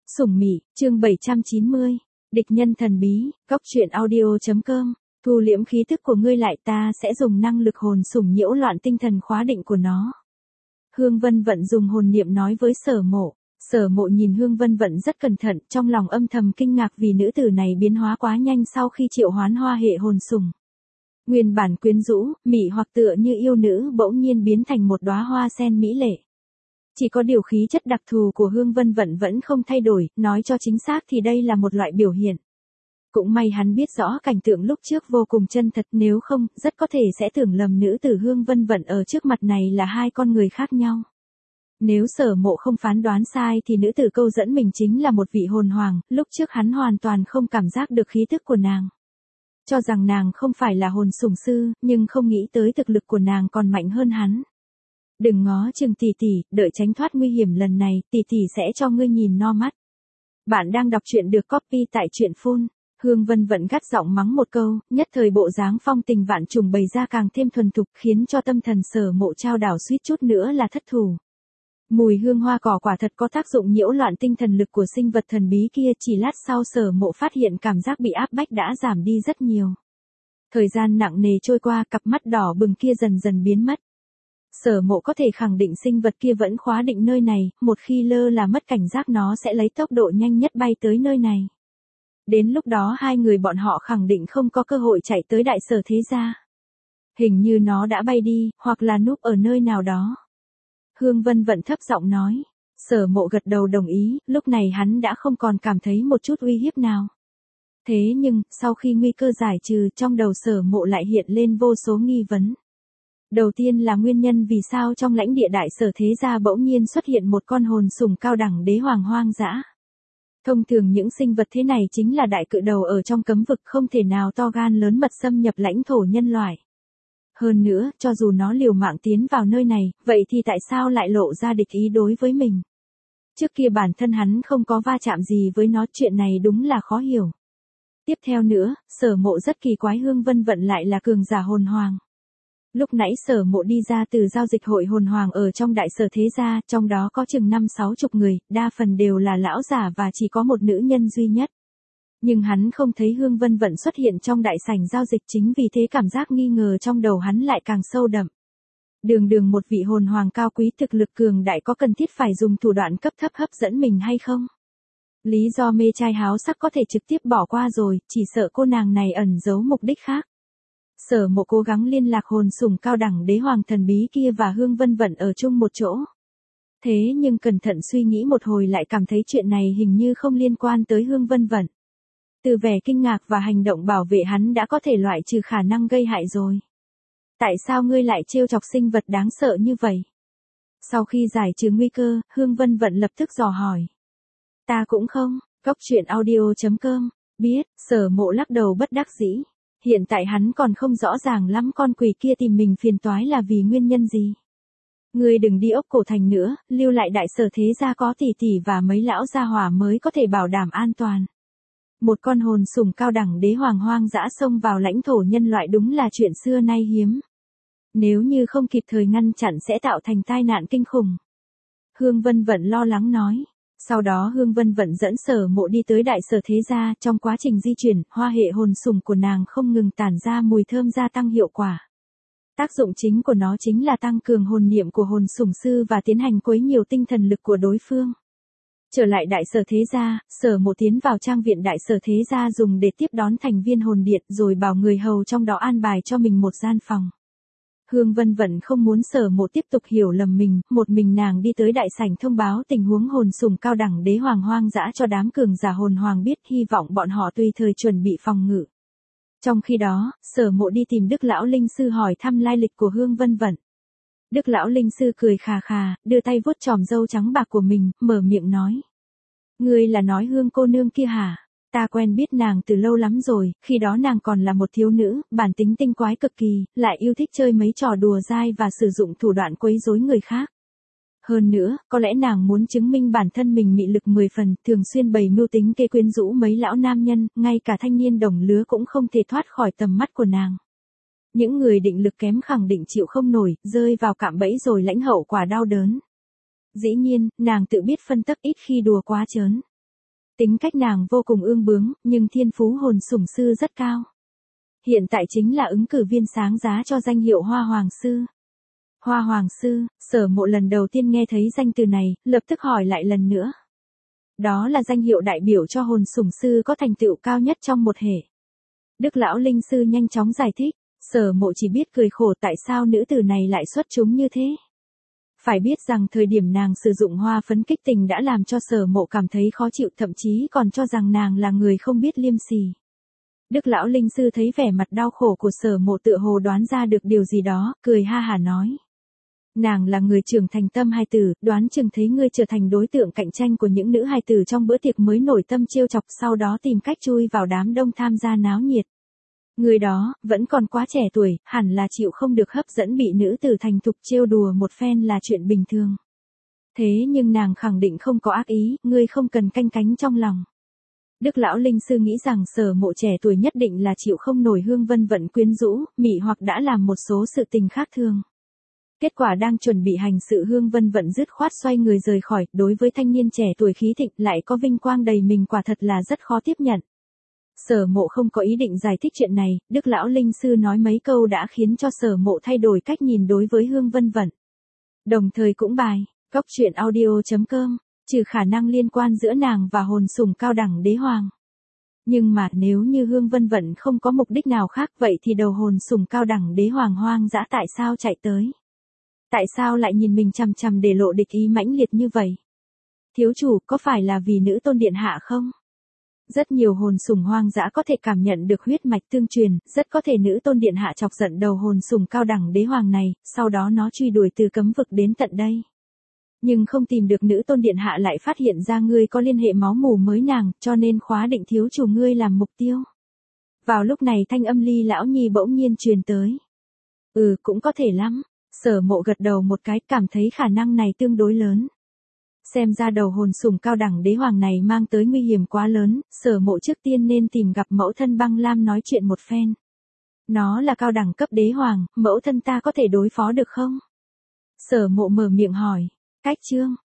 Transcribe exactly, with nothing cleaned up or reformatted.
Sủng Mị, chương bảy trăm chín mươi. Địch nhân thần bí, góc truyện audio.com. Thu liễm khí tức của ngươi lại, ta sẽ dùng năng lực hồn sủng nhiễu loạn tinh thần khóa định của nó. Hương Vân Vận dùng hồn niệm nói với Sở Mộ. Sở Mộ nhìn Hương Vân Vận rất cẩn thận, trong lòng âm thầm kinh ngạc vì nữ tử này biến hóa quá nhanh sau khi triệu hoán hoa hệ hồn sủng. Nguyên bản quyến rũ, mị hoặc tựa như yêu nữ bỗng nhiên biến thành một đóa hoa sen mỹ lệ. Chỉ có điều khí chất đặc thù của Hương Vân Vận vẫn không thay đổi, nói cho chính xác thì đây là một loại biểu hiện. Cũng may hắn biết rõ cảnh tượng lúc trước vô cùng chân thật, nếu không, rất có thể sẽ tưởng lầm nữ tử Hương Vân Vận ở trước mặt này là hai con người khác nhau. Nếu Sở Mộ không phán đoán sai thì nữ tử câu dẫn mình chính là một vị hồn hoàng, lúc trước hắn hoàn toàn không cảm giác được khí tức của nàng. Cho rằng nàng không phải là hồn sủng sư, nhưng không nghĩ tới thực lực của nàng còn mạnh hơn hắn. Đừng ngó chừng tỷ tỷ, đợi tránh thoát nguy hiểm lần này, tỷ tỷ sẽ cho ngươi nhìn no mắt. Bạn đang đọc truyện được copy tại truyện phun. Hương Vân Vận gắt giọng mắng một câu, nhất thời bộ dáng phong tình vạn trùng bày ra càng thêm thuần thục, khiến cho tâm thần Sở Mộ trao đảo suýt chút nữa là thất thủ. Mùi hương hoa cỏ quả thật có tác dụng nhiễu loạn tinh thần lực của sinh vật thần bí kia, chỉ lát sau Sở Mộ phát hiện cảm giác bị áp bách đã giảm đi rất nhiều. Thời gian nặng nề trôi qua, cặp mắt đỏ bừng kia dần dần biến mất. Sở Mộ có thể khẳng định sinh vật kia vẫn khóa định nơi này, một khi lơ là mất cảnh giác nó sẽ lấy tốc độ nhanh nhất bay tới nơi này. Đến lúc đó hai người bọn họ khẳng định không có cơ hội chạy tới Đại Sở Thế Gia. Hình như nó đã bay đi, hoặc là núp ở nơi nào đó. Hương Vân Vận thấp giọng nói. Sở Mộ gật đầu đồng ý, lúc này hắn đã không còn cảm thấy một chút uy hiếp nào. Thế nhưng, sau khi nguy cơ giải trừ, trong đầu Sở Mộ lại hiện lên vô số nghi vấn. Đầu tiên là nguyên nhân vì sao trong lãnh địa Đại Sở Thế Gia bỗng nhiên xuất hiện một con hồn sủng cao đẳng đế hoàng hoang dã. Thông thường những sinh vật thế này chính là đại cự đầu ở trong cấm vực, không thể nào to gan lớn mật xâm nhập lãnh thổ nhân loại. Hơn nữa, cho dù nó liều mạng tiến vào nơi này, vậy thì tại sao lại lộ ra địch ý đối với mình? Trước kia bản thân hắn không có va chạm gì với nó, chuyện này đúng là khó hiểu. Tiếp theo nữa, Sở Mộ rất kỳ quái Hương Vân Vận lại là cường giả hồn hoàng. Lúc nãy Sở Mộ đi ra từ giao dịch hội hồn hoàng ở trong Đại Sở Thế Gia, trong đó có chừng năm sáu chục người, đa phần đều là lão giả và chỉ có một nữ nhân duy nhất. Nhưng hắn không thấy Hương Vân Vận xuất hiện trong đại sảnh giao dịch, chính vì thế cảm giác nghi ngờ trong đầu hắn lại càng sâu đậm. Đường đường một vị hồn hoàng cao quý thực lực cường đại có cần thiết phải dùng thủ đoạn cấp thấp hấp dẫn mình hay không? Lý do mê trai háo sắc có thể trực tiếp bỏ qua rồi, chỉ sợ cô nàng này ẩn giấu mục đích khác. Sở Mộ cố gắng liên lạc hồn sủng cao đẳng đế hoàng thần bí kia và Hương Vân Vận ở chung một chỗ. Thế nhưng cẩn thận suy nghĩ một hồi lại cảm thấy chuyện này hình như không liên quan tới Hương Vân Vận. Từ vẻ kinh ngạc và hành động bảo vệ hắn đã có thể loại trừ khả năng gây hại rồi. Tại sao ngươi lại trêu chọc sinh vật đáng sợ như vậy? Sau khi giải trừ nguy cơ, Hương Vân Vận lập tức dò hỏi. Ta cũng không, góc truyện audio.com, biết, Sở Mộ lắc đầu bất đắc dĩ. Hiện tại hắn còn không rõ ràng lắm con quỷ kia tìm mình phiền toái là vì nguyên nhân gì. Ngươi đừng đi ốc cổ thành nữa, lưu lại Đại Sở Thế Gia có tỷ tỷ và mấy lão gia hỏa mới có thể bảo đảm an toàn. Một con hồn sủng cao đẳng đế hoàng hoang dã xông vào lãnh thổ nhân loại đúng là chuyện xưa nay hiếm. Nếu như không kịp thời ngăn chặn sẽ tạo thành tai nạn kinh khủng. Hương Vân Vận lo lắng nói. Sau đó Hương Vân Vận dẫn Sở Mộ đi tới Đại Sở Thế Gia, trong quá trình di chuyển, hoa hệ hồn sủng của nàng không ngừng tản ra mùi thơm gia tăng hiệu quả. Tác dụng chính của nó chính là tăng cường hồn niệm của hồn sủng sư và tiến hành quấy nhiều tinh thần lực của đối phương. Trở lại Đại Sở Thế Gia, Sở Mộ tiến vào trang viện Đại Sở Thế Gia dùng để tiếp đón thành viên hồn điện rồi bảo người hầu trong đó an bài cho mình một gian phòng. Hương Vân Vận không muốn Sở Mộ tiếp tục hiểu lầm mình, một mình nàng đi tới đại sảnh thông báo tình huống hồn sủng cao đẳng đế hoàng hoang dã cho đám cường giả hồn hoàng biết, hy vọng bọn họ tùy thời chuẩn bị phòng ngự. Trong khi đó, Sở Mộ đi tìm Đức Lão Linh Sư hỏi thăm lai lịch của Hương Vân Vận. Đức Lão Linh Sư cười khà khà, đưa tay vuốt chòm râu trắng bạc của mình, mở miệng nói. Ngươi là nói Hương cô nương kia hả? Ta quen biết nàng từ lâu lắm rồi, khi đó nàng còn là một thiếu nữ, bản tính tinh quái cực kỳ, lại yêu thích chơi mấy trò đùa dai và sử dụng thủ đoạn quấy rối người khác. Hơn nữa, có lẽ nàng muốn chứng minh bản thân mình mị lực mười phần, thường xuyên bày mưu tính kế quyến rũ mấy lão nam nhân, ngay cả thanh niên đồng lứa cũng không thể thoát khỏi tầm mắt của nàng. Những người định lực kém khẳng định chịu không nổi, rơi vào cạm bẫy rồi lãnh hậu quả đau đớn. Dĩ nhiên, nàng tự biết phân tắc ít khi đùa quá trớn. Tính cách nàng vô cùng ương bướng, nhưng thiên phú hồn sủng sư rất cao. Hiện tại chính là ứng cử viên sáng giá cho danh hiệu Hoa Hoàng Sư. Hoa Hoàng Sư, Sở Mộ lần đầu tiên nghe thấy danh từ này, lập tức hỏi lại lần nữa. Đó là danh hiệu đại biểu cho hồn sủng sư có thành tựu cao nhất trong một hệ. Đức Lão Linh Sư nhanh chóng giải thích, Sở Mộ chỉ biết cười khổ tại sao nữ tử này lại xuất chúng như thế. Phải biết rằng thời điểm nàng sử dụng hoa phấn kích tình đã làm cho Sở Mộ cảm thấy khó chịu, thậm chí còn cho rằng nàng là người không biết liêm sỉ. Đức Lão Linh Sư thấy vẻ mặt đau khổ của Sở Mộ tựa hồ đoán ra được điều gì đó, cười ha hả nói. Nàng là người trưởng thành tâm hài tử, đoán chừng thấy ngươi trở thành đối tượng cạnh tranh của những nữ hài tử trong bữa tiệc mới nổi tâm trêu chọc, sau đó tìm cách chui vào đám đông tham gia náo nhiệt. Người đó, vẫn còn quá trẻ tuổi, hẳn là chịu không được hấp dẫn bị nữ tử thành thục trêu đùa một phen là chuyện bình thường. Thế nhưng nàng khẳng định không có ác ý, ngươi không cần canh cánh trong lòng. Đức Lão Linh Sư nghĩ rằng Sở Mộ trẻ tuổi nhất định là chịu không nổi Hương Vân Vận quyến rũ, mị hoặc đã làm một số sự tình khác thường. Kết quả đang chuẩn bị hành sự Hương Vân Vận dứt khoát xoay người rời khỏi, đối với thanh niên trẻ tuổi khí thịnh lại có vinh quang đầy mình quả thật là rất khó tiếp nhận. Sở Mộ không có ý định giải thích chuyện này, Đức Lão Linh Sư nói mấy câu đã khiến cho Sở Mộ thay đổi cách nhìn đối với Hương Vân Vận. Đồng thời cũng bài, góc truyện audio chấm com, trừ khả năng liên quan giữa nàng và hồn sủng cao đẳng đế hoàng. Nhưng mà nếu như Hương Vân Vận không có mục đích nào khác vậy thì đầu hồn sủng cao đẳng đế hoàng hoang dã tại sao chạy tới? Tại sao lại nhìn mình chằm chằm để lộ địch ý mãnh liệt như vậy? Thiếu chủ, có phải là vì nữ tôn điện hạ không? Rất nhiều hồn sủng hoang dã có thể cảm nhận được huyết mạch tương truyền, rất có thể nữ tôn điện hạ chọc giận đầu hồn sủng cao đẳng đế hoàng này, sau đó nó truy đuổi từ cấm vực đến tận đây. Nhưng không tìm được nữ tôn điện hạ lại phát hiện ra ngươi có liên hệ máu mủ với nàng, cho nên khóa định thiếu chủ ngươi làm mục tiêu. Vào lúc này thanh âm Ly Lão Nhi bỗng nhiên truyền tới. Ừ, cũng có thể lắm. Sở Mộ gật đầu một cái, cảm thấy khả năng này tương đối lớn. Xem ra đầu hồn sủng cao đẳng đế hoàng này mang tới nguy hiểm quá lớn, Sở Mộ trước tiên nên tìm gặp mẫu thân Băng Lam nói chuyện một phen. Nó là cao đẳng cấp đế hoàng, mẫu thân ta có thể đối phó được không? Sở Mộ mở miệng hỏi. Cách chương,